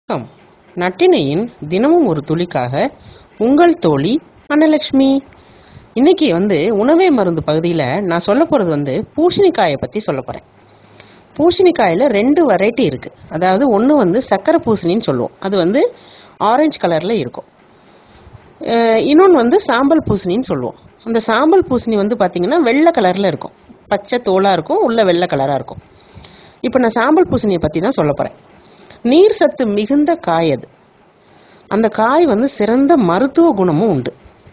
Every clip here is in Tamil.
வணக்கம். நட்டினையின் தினமும் ஒரு துளிக்காக உங்கள் தோழி அன்னலட்சுமி. இன்னைக்கு உணவே மருந்து பகுதியில் நான் சொல்ல போகிறது பூசணிக்காயை பற்றி சொல்ல போகிறேன். பூசணிக்காயில் 2 வெரைட்டி இருக்குது. அதாவது ஒன்று சக்கரை பூசணின்னு சொல்லுவோம், அது ஆரஞ்சு கலரில் இருக்கும். இன்னொன்று சாம்பல் பூசணின்னு சொல்லுவோம். அந்த சாம்பல் பூசணி பார்த்திங்கன்னா வெள்ளை கலரில் இருக்கும், பச்சை தோலாக இருக்கும், உள்ள வெள்ளை கலராக இருக்கும். இப்போ நான் சாம்பல் பூசணியை பற்றி தான் சொல்ல போகிறேன். நீர் சத்து மிகுந்த காய் அது. அந்த காய் சிறந்த மருத்துவ குணமும் உண்டு.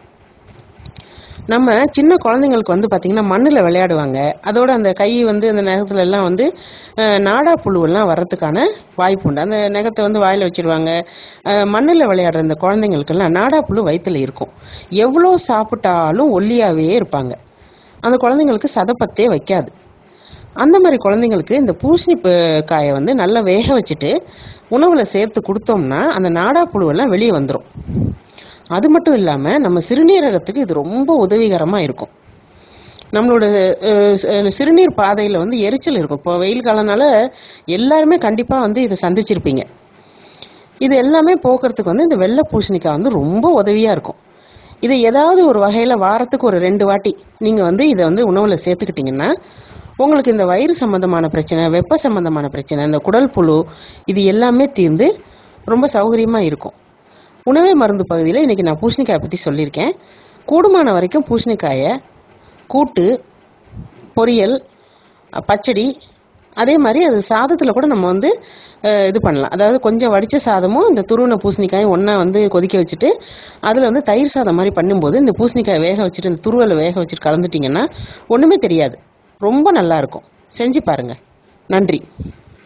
நம்ம சின்ன குழந்தைங்களுக்கு பார்த்தீங்கன்னா மண்ணில் விளையாடுவாங்க. அதோட அந்த கை அந்த நகத்துல எல்லாம் நாடா புழுவெல்லாம் வர்றதுக்கான வாய்ப்பு உண்டு. அந்த நகத்தை வாயில் வச்சிருவாங்க. மண்ணில் விளையாடுற அந்த குழந்தைங்களுக்கெல்லாம் நாடா புழு வயிற்றுல இருக்கும். எவ்வளோ சாப்பிட்டாலும் ஒல்லியாகவே இருப்பாங்க. அந்த குழந்தைங்களுக்கு சதப்பத்தே வைக்காது. அந்த மாதிரி குழந்தைங்களுக்கு இந்த பூசணி காயை நல்லா வேக வச்சுட்டு உணவில் சேர்த்து கொடுத்தோம்னா அந்த நாடா புழுவெல்லாம் வெளியே வந்துடும். அது மட்டும் இல்லாமல் நம்ம சிறுநீரகத்துக்கு இது ரொம்ப உதவிகரமாக இருக்கும். நம்மளோட சிறுநீர் பாதையில் எரிச்சல் இருக்கும். இப்போ வெயில் காலனால எல்லாருமே கண்டிப்பாக இதை சந்திச்சிருப்பீங்க. இது எல்லாமே போக்குறதுக்கு இந்த வெள்ளை பூசணிக்காய் ரொம்ப உதவியாக இருக்கும். இதை ஏதாவது ஒரு வகையில் வாரத்துக்கு ஒரு 2 வாட்டி நீங்கள் இதை உணவில் சேர்த்துக்கிட்டிங்கன்னா உங்களுக்கு இந்த வயிறு சம்பந்தமான பிரச்சனை, வெப்ப சம்பந்தமான பிரச்சனை, இந்த குடல் புழு, இது எல்லாமே தீர்ந்து ரொம்ப சௌகரியமாக இருக்கும். உணவே மருந்து பகுதியில் இன்றைக்கி நான் பூசணிக்காயை பற்றி சொல்லியிருக்கேன். கூடுமான வரைக்கும் பூசணிக்காயை கூட்டு, பொரியல், பச்சடி, அதே மாதிரி அது சாதத்தில் கூட நம்ம இது பண்ணலாம். அதாவது கொஞ்சம் வடித்த சாதமும் இந்த துருவன பூசணிக்காயும் ஒன்றா கொதிக்க வச்சுட்டு அதில் தயிர் சாதம் மாதிரி பண்ணும்போது இந்த பூசணிக்காயை வேக வச்சுட்டு இந்த துருவலை வேக வச்சுட்டு கலந்துட்டிங்கன்னா ஒன்றுமே தெரியாது. ரொம்ப நல்லா இருக்கும். செஞ்சு பாருங்கள். நன்றி.